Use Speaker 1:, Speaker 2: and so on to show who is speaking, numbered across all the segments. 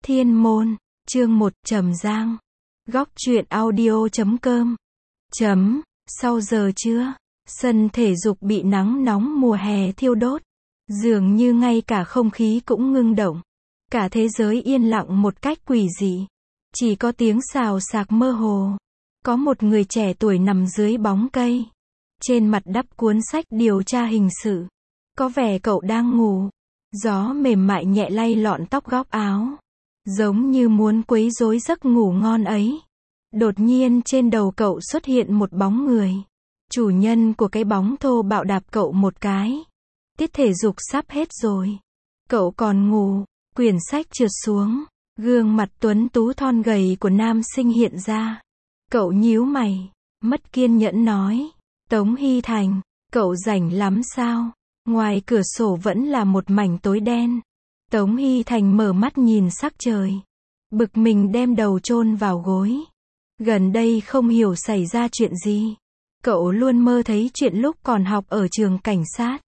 Speaker 1: Thiên môn, chương 1, Trầm Giang. Góc truyện audio.com. Sau giờ trưa, sân thể dục bị nắng nóng mùa hè thiêu đốt. Dường như ngay cả không khí cũng ngưng động. Cả thế giới yên lặng một cách quỷ dị. Chỉ có tiếng xào xạc mơ hồ. Có một người trẻ tuổi nằm dưới bóng cây. Trên mặt đắp cuốn sách điều tra hình sự. Có vẻ cậu đang ngủ. Gió mềm mại nhẹ lay lọn tóc góc áo. Giống như muốn quấy rối giấc ngủ ngon ấy. Đột nhiên trên đầu cậu xuất hiện một bóng người. Chủ nhân của cái bóng thô bạo đạp cậu một cái. Tiết thể dục sắp hết rồi. Cậu còn ngủ. Quyển sách trượt xuống. Gương mặt tuấn tú thon gầy của nam sinh hiện ra. Cậu nhíu mày. Mất kiên nhẫn nói. Tống Hy Thành, cậu rảnh lắm sao? Ngoài cửa sổ vẫn là một mảnh tối đen. Tống Hy Thành mở mắt nhìn sắc trời. Bực mình đem đầu chôn vào gối. Gần đây không hiểu xảy ra chuyện gì. Cậu luôn mơ thấy chuyện lúc còn học ở trường cảnh sát.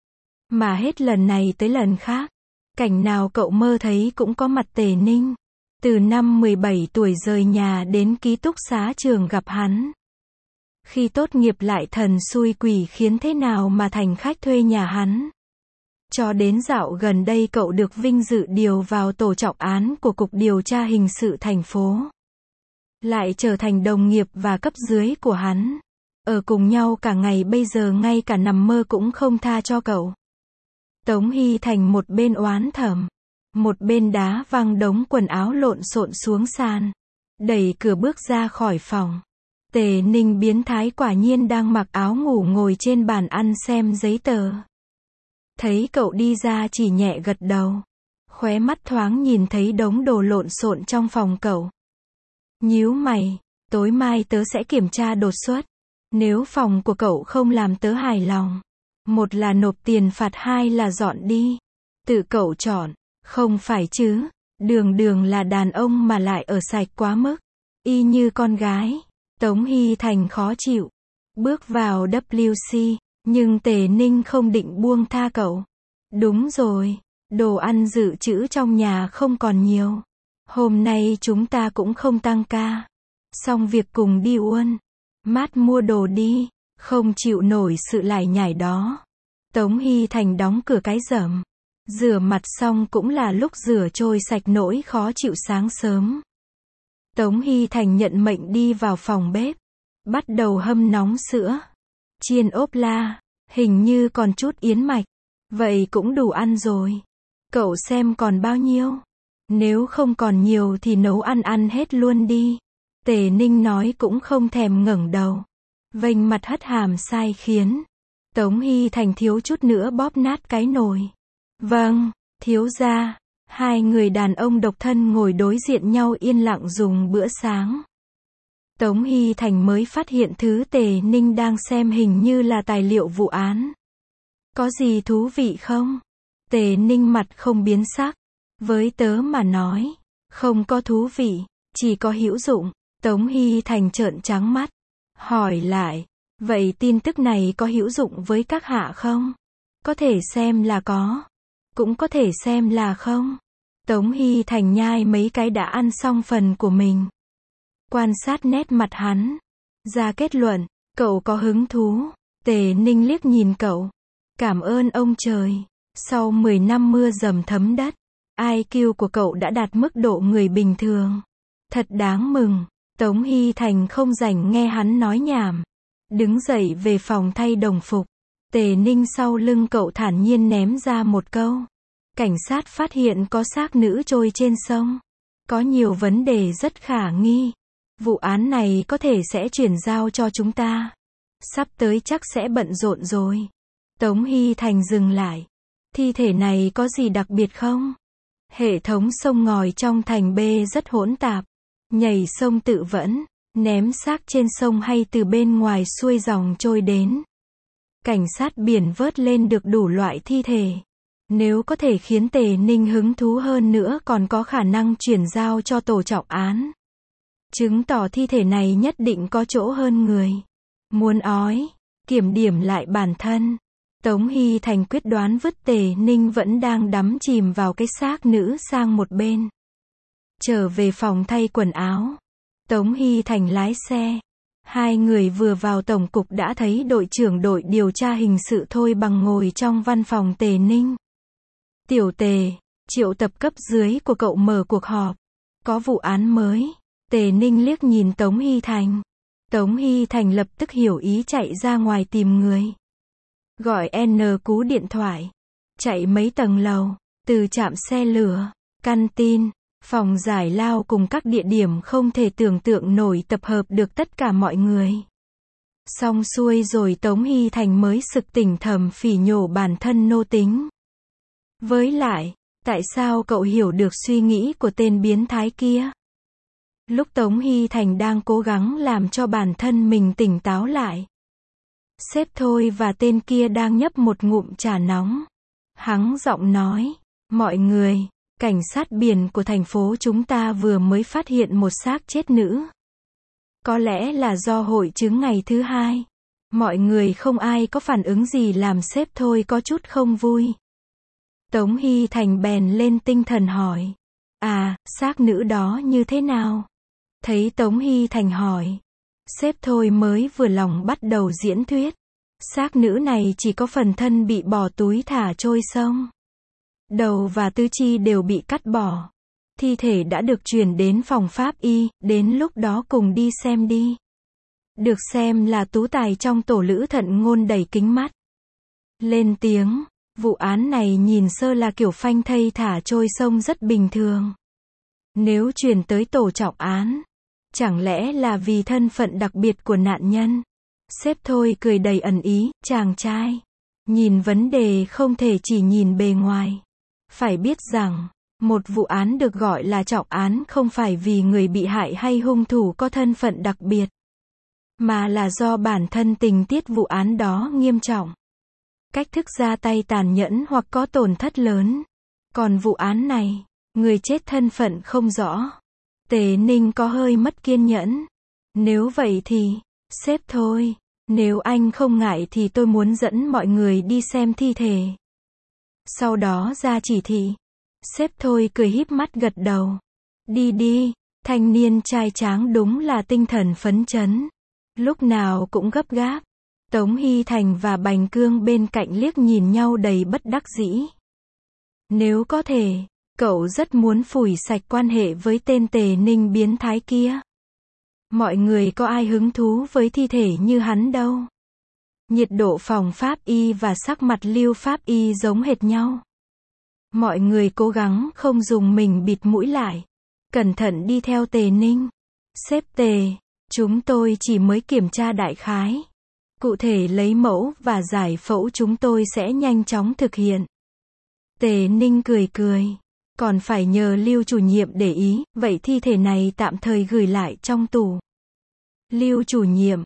Speaker 1: Mà hết lần này tới lần khác. Cảnh nào cậu mơ thấy cũng có mặt Tề Ninh. Từ năm 17 tuổi rời nhà đến ký túc xá trường gặp hắn. Khi tốt nghiệp lại thần xui quỷ khiến thế nào mà thành khách thuê nhà hắn. Cho đến dạo gần đây cậu được vinh dự điều vào tổ trọng án của Cục Điều tra Hình sự thành phố. Lại trở thành đồng nghiệp và cấp dưới của hắn. Ở cùng nhau cả ngày bây giờ ngay cả nằm mơ cũng không tha cho cậu. Tống Hy Thành một bên oán thầm. Một bên đá văng đống quần áo lộn xộn xuống sàn. Đẩy cửa bước ra khỏi phòng. Tề Ninh biến thái quả nhiên đang mặc áo ngủ ngồi trên bàn ăn xem giấy tờ. Thấy cậu đi ra chỉ nhẹ gật đầu. Khóe mắt thoáng nhìn thấy đống đồ lộn xộn trong phòng cậu. Nhíu mày, tối mai tớ sẽ kiểm tra đột xuất. Nếu phòng của cậu không làm tớ hài lòng. Một là nộp tiền phạt, hai là dọn đi. Tự cậu chọn, không phải chứ. Đường đường là đàn ông mà lại ở sạch quá mức. Y như con gái. Tống Hy Thành khó chịu. Bước vào WC, nhưng Tề Ninh không định buông tha cậu. Đúng rồi, đồ ăn dự trữ trong nhà không còn nhiều. Hôm nay chúng ta cũng không tăng ca. Xong việc cùng đi Uôn Mát mua đồ đi, không chịu nổi sự lải nhải đó. Tống Hy Thành đóng cửa cái rầm. Rửa mặt xong cũng là lúc rửa trôi sạch nỗi khó chịu sáng sớm. Tống Hy Thành nhận mệnh đi vào phòng bếp. Bắt đầu hâm nóng sữa. Chiên ốp la. Hình như còn chút yến mạch. Vậy cũng đủ ăn rồi. Cậu xem còn bao nhiêu. Nếu không còn nhiều thì nấu ăn hết luôn đi. Tề Ninh nói cũng không thèm ngẩng đầu. Vênh mặt hất hàm sai khiến. Tống Hy Thành thiếu chút nữa bóp nát cái nồi. Vâng, thiếu gia. Hai người đàn ông độc thân ngồi đối diện nhau yên lặng dùng bữa sáng. Tống Hy Thành mới phát hiện thứ Tề Ninh đang xem hình như là tài liệu vụ án. Có gì thú vị không? Tề Ninh mặt không biến sắc. Với tớ mà nói, không có thú vị, chỉ có hữu dụng. Tống Hy Thành trợn trắng mắt. Hỏi lại, vậy tin tức này có hữu dụng với các hạ không? Có thể xem là có. Cũng có thể xem là không. Tống Hy Thành nhai mấy cái đã ăn xong phần của mình. Quan sát nét mặt hắn. Ra kết luận, cậu có hứng thú. Tề Ninh liếc nhìn cậu. Cảm ơn ông trời. Sau 10 năm mưa dầm thấm đất, IQ của cậu đã đạt mức độ người bình thường. Thật đáng mừng. Tống Hy Thành không rảnh nghe hắn nói nhảm. Đứng dậy về phòng thay đồng phục. Tề Ninh sau lưng cậu thản nhiên ném ra một câu. Cảnh sát phát hiện có xác nữ trôi trên sông. Có nhiều vấn đề rất khả nghi. Vụ án này có thể sẽ chuyển giao cho chúng ta. Sắp tới chắc sẽ bận rộn rồi. Tống Hy Thành dừng lại. Thi thể này có gì đặc biệt không? Hệ thống sông ngòi trong thành B rất hỗn tạp. Nhảy sông tự vẫn, ném xác trên sông hay từ bên ngoài xuôi dòng trôi đến. Cảnh sát biển vớt lên được đủ loại thi thể. Nếu có thể khiến Tề Ninh hứng thú hơn nữa còn có khả năng chuyển giao cho tổ trọng án. Chứng tỏ thi thể này nhất định có chỗ hơn người. Muốn ói, kiểm điểm lại bản thân. Tống Hy Thành quyết đoán vứt Tề Ninh vẫn đang đắm chìm vào cái xác nữ sang một bên. Trở về phòng thay quần áo, Tống Hy Thành lái xe. Hai người vừa vào tổng cục đã thấy đội trưởng đội điều tra hình sự Thôi Bằng ngồi trong văn phòng Tề Ninh. Tiểu Tề, triệu tập cấp dưới của cậu mở cuộc họp. Có vụ án mới. Tề Ninh liếc nhìn Tống Hy Thành. Tống Hy Thành lập tức hiểu ý chạy ra ngoài tìm người. Gọi N cú điện thoại. Chạy mấy tầng lầu, từ trạm xe lửa, căn tin, phòng giải lao cùng các địa điểm không thể tưởng tượng nổi tập hợp được tất cả mọi người. Xong xuôi rồi Tống Hy Thành mới sực tỉnh thầm phỉ nhổ bản thân nô tính. Với lại, tại sao cậu hiểu được suy nghĩ của tên biến thái kia? Lúc Tống Hy Thành đang cố gắng làm cho bản thân mình tỉnh táo lại. Sếp Thôi và tên kia đang nhấp một ngụm trà nóng. Hắng giọng nói, mọi người, cảnh sát biển của thành phố chúng ta vừa mới phát hiện một xác chết nữ. Có lẽ là do hội chứng ngày thứ hai. Mọi người không ai có phản ứng gì làm sếp Thôi có chút không vui. Tống Hy Thành bèn lên tinh thần hỏi. À, xác nữ đó như thế nào? Thấy Tống Hy Thành hỏi. Sếp Thôi mới vừa lòng bắt đầu diễn thuyết. Xác nữ này chỉ có phần thân bị bỏ túi thả trôi sông. Đầu và tứ chi đều bị cắt bỏ. Thi thể đã được chuyển đến phòng pháp y, đến lúc đó cùng đi xem đi. Được xem là tú tài trong tổ Lữ Thận Ngôn đẩy kính mắt. Lên tiếng, vụ án này nhìn sơ là kiểu phanh thây thả trôi sông rất bình thường. Nếu chuyển tới tổ trọng án, chẳng lẽ là vì thân phận đặc biệt của nạn nhân? Sếp Thôi cười đầy ẩn ý, chàng trai. Nhìn vấn đề không thể chỉ nhìn bề ngoài. Phải biết rằng, một vụ án được gọi là trọng án không phải vì người bị hại hay hung thủ có thân phận đặc biệt, mà là do bản thân tình tiết vụ án đó nghiêm trọng. Cách thức ra tay tàn nhẫn hoặc có tổn thất lớn. Còn vụ án này, người chết thân phận không rõ. Tề Ninh có hơi mất kiên nhẫn. Nếu vậy thì, sếp Thôi, nếu anh không ngại thì tôi muốn dẫn mọi người đi xem thi thể. Sau đó ra chỉ thị. Sếp Thôi cười híp mắt gật đầu. Đi đi, thanh niên trai tráng đúng là tinh thần phấn chấn. Lúc nào cũng gấp gáp. Tống Hy Thành và Bành Cương bên cạnh liếc nhìn nhau đầy bất đắc dĩ. Nếu có thể, cậu rất muốn phủi sạch quan hệ với tên Tề Ninh biến thái kia. Mọi người có ai hứng thú với thi thể như hắn đâu. Nhiệt độ phòng pháp y và sắc mặt Lưu pháp y giống hệt nhau. Mọi người cố gắng không dùng mình bịt mũi lại. Cẩn thận đi theo Tề Ninh. Sếp Tề, chúng tôi chỉ mới kiểm tra đại khái. Cụ thể lấy mẫu và giải phẫu chúng tôi sẽ nhanh chóng thực hiện. Tề Ninh cười cười. Còn phải nhờ Lưu chủ nhiệm để ý, vậy thi thể này tạm thời gửi lại trong tủ. Lưu chủ nhiệm,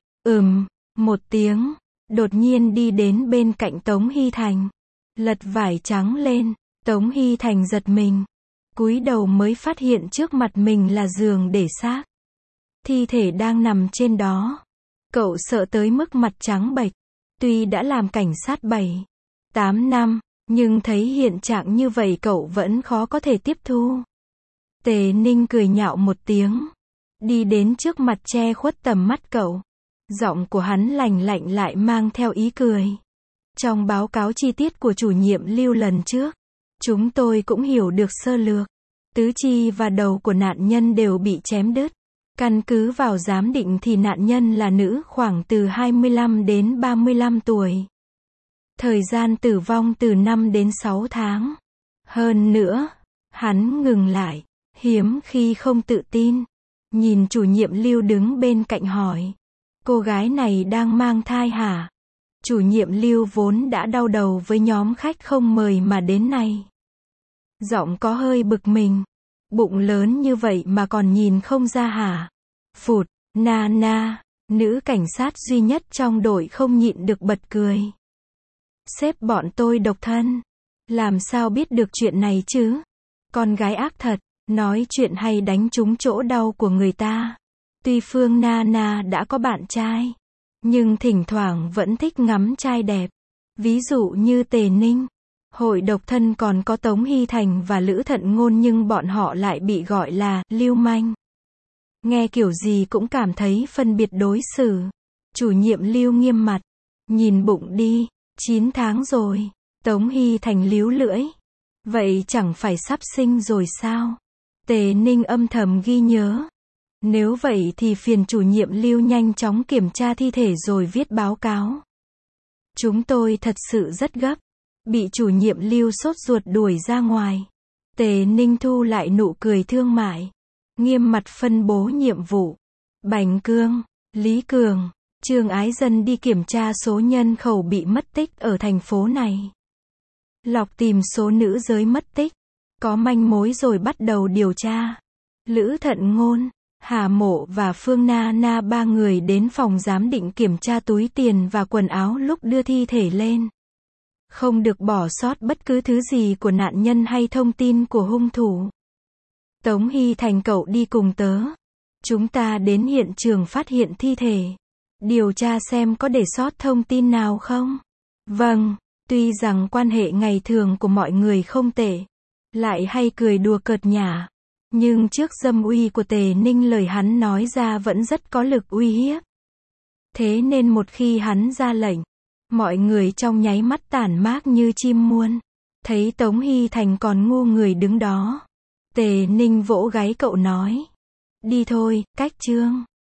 Speaker 1: một tiếng, đột nhiên đi đến bên cạnh Tống Hy Thành. Lật vải trắng lên, Tống Hy Thành giật mình. Cúi đầu mới phát hiện trước mặt mình là giường để xác. Thi thể đang nằm trên đó. Cậu sợ tới mức mặt trắng bệch. Tuy đã làm cảnh sát 7-8 năm, nhưng thấy hiện trạng như vậy cậu vẫn khó có thể tiếp thu. Tề Ninh cười nhạo một tiếng. Đi đến trước mặt che khuất tầm mắt cậu. Giọng của hắn lành lạnh lại mang theo ý cười. Trong báo cáo chi tiết của chủ nhiệm Lưu lần trước, chúng tôi cũng hiểu được sơ lược. Tứ chi và đầu của nạn nhân đều bị chém đứt. Căn cứ vào giám định thì nạn nhân là nữ khoảng từ 25 đến 35 tuổi. Thời gian tử vong từ 5 đến 6 tháng. Hơn nữa, hắn ngừng lại, hiếm khi không tự tin. Nhìn chủ nhiệm Lưu đứng bên cạnh hỏi. Cô gái này đang mang thai hả? Chủ nhiệm Lưu vốn đã đau đầu với nhóm khách không mời mà đến này. Giọng có hơi bực mình. Bụng lớn như vậy mà còn nhìn không ra hả? Phụt, na, nữ cảnh sát duy nhất trong đội không nhịn được bật cười. Sếp bọn tôi độc thân. Làm sao biết được chuyện này chứ? Con gái ác thật, nói chuyện hay đánh trúng chỗ đau của người ta. Tuy Phương Nana đã có bạn trai, nhưng thỉnh thoảng vẫn thích ngắm trai đẹp. Ví dụ như Tề Ninh. Hội độc thân còn có Tống Hy Thành và Lữ Thận Ngôn nhưng bọn họ lại bị gọi là lưu manh. Nghe kiểu gì cũng cảm thấy phân biệt đối xử. Chủ nhiệm Lưu nghiêm mặt. Nhìn bụng đi, 9 tháng rồi. Tống Hy Thành líu lưỡi. Vậy chẳng phải sắp sinh rồi sao? Tề Ninh âm thầm ghi nhớ. Nếu vậy thì phiền chủ nhiệm Lưu nhanh chóng kiểm tra thi thể rồi viết báo cáo. Chúng tôi thật sự rất gấp. Bị chủ nhiệm Lưu sốt ruột đuổi ra ngoài. Tề Ninh thu lại nụ cười thương mại. Nghiêm mặt phân bố nhiệm vụ. Bành Cương, Lý Cường, Trương Ái Dân đi kiểm tra số nhân khẩu bị mất tích ở thành phố này. Lọc tìm số nữ giới mất tích. Có manh mối rồi bắt đầu điều tra. Lữ Thận Ngôn, Hà Mộ và Phương Na Na ba người đến phòng giám định kiểm tra túi tiền và quần áo lúc đưa thi thể lên. Không được bỏ sót bất cứ thứ gì của nạn nhân hay thông tin của hung thủ. Tống Hy Thành cậu đi cùng tớ. Chúng ta đến hiện trường phát hiện thi thể. Điều tra xem có để sót thông tin nào không? Vâng, tuy rằng quan hệ ngày thường của mọi người không tệ. Lại hay cười đùa cợt nhả. Nhưng trước dâm uy của Tề Ninh lời hắn nói ra vẫn rất có lực uy hiếp. Thế nên một khi hắn ra lệnh, mọi người trong nháy mắt tản mát như chim muôn. Thấy Tống Hy Thành còn ngu người đứng đó. Tề Ninh vỗ gáy cậu nói. Đi thôi, Cách Trương.